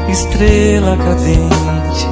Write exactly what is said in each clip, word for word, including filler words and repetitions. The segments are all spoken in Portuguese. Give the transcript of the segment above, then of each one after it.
estrela cadente.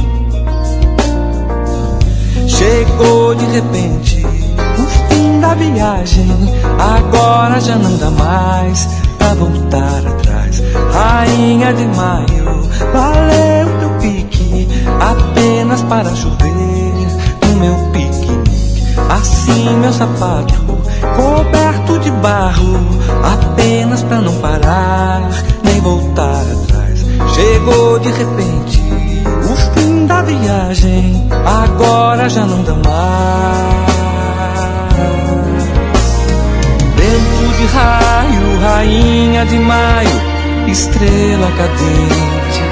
Chegou de repente o fim da viagem, agora já não dá mais pra voltar atrás. Rainha de maio, valeu teu pique, apenas para chover no meu piquenique. Assim meu sapato, coberto de barro, apenas pra não parar, nem voltar atrás. Chegou de repente o fim da viagem, agora já não dá mais. Vento de raio, rainha de maio, estrela cadente.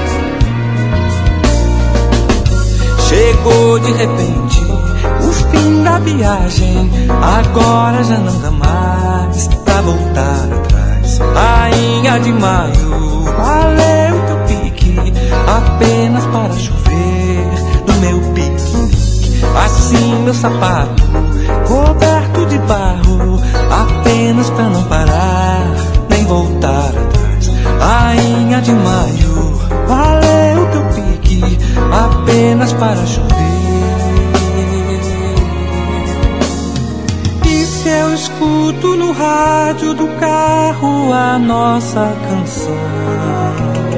Chegou de repente o fim da viagem, agora já não dá mais pra voltar atrás. Rainha de maio, valeu teu pique, apenas para chover no meu piquenique. Assim meu sapato, coberto de barro, apenas pra não parar, nem voltar atrás. Rainha de maio, valeu teu pique, apenas para chover. E se eu escuto no rádio do carro a nossa canção?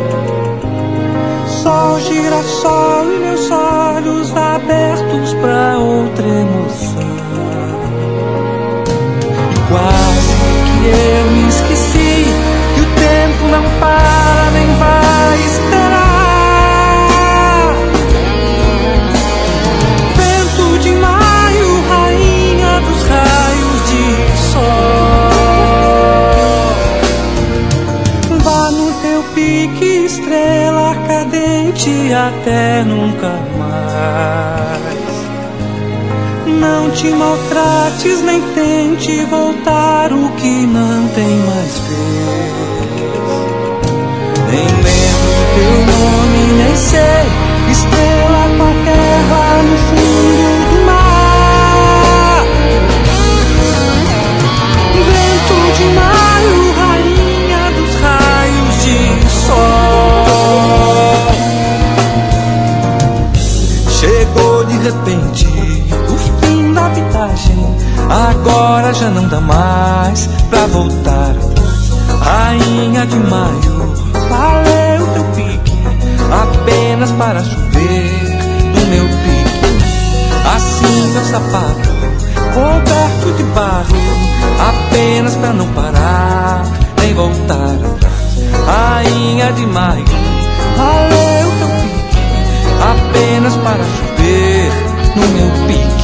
Sol, girassol e meus olhos abertos pra outra emoção. E quase que eu me esqueci que o tempo não para nem vai esperar. Vento de maio, rainha dos raios de sol, vá no teu pique, estrela cadente, até nunca mais. Não te maltrates, nem tente voltar o que não tem mais vez. Nem lembro do teu nome, nem sei, estrela qualquer lá no fundo do mar. Vento de maio, rainha dos raios de sol. Chegou de repente o fim da viagem, agora já não dá mais pra voltar atrás. Rainha de maio, valeu teu pique, apenas para chover no meu pique. Assim meu sapato, coberto de barro, apenas pra não parar, nem voltar atrás. Rainha de maio, valeu teu pique, apenas para chover no meu pique.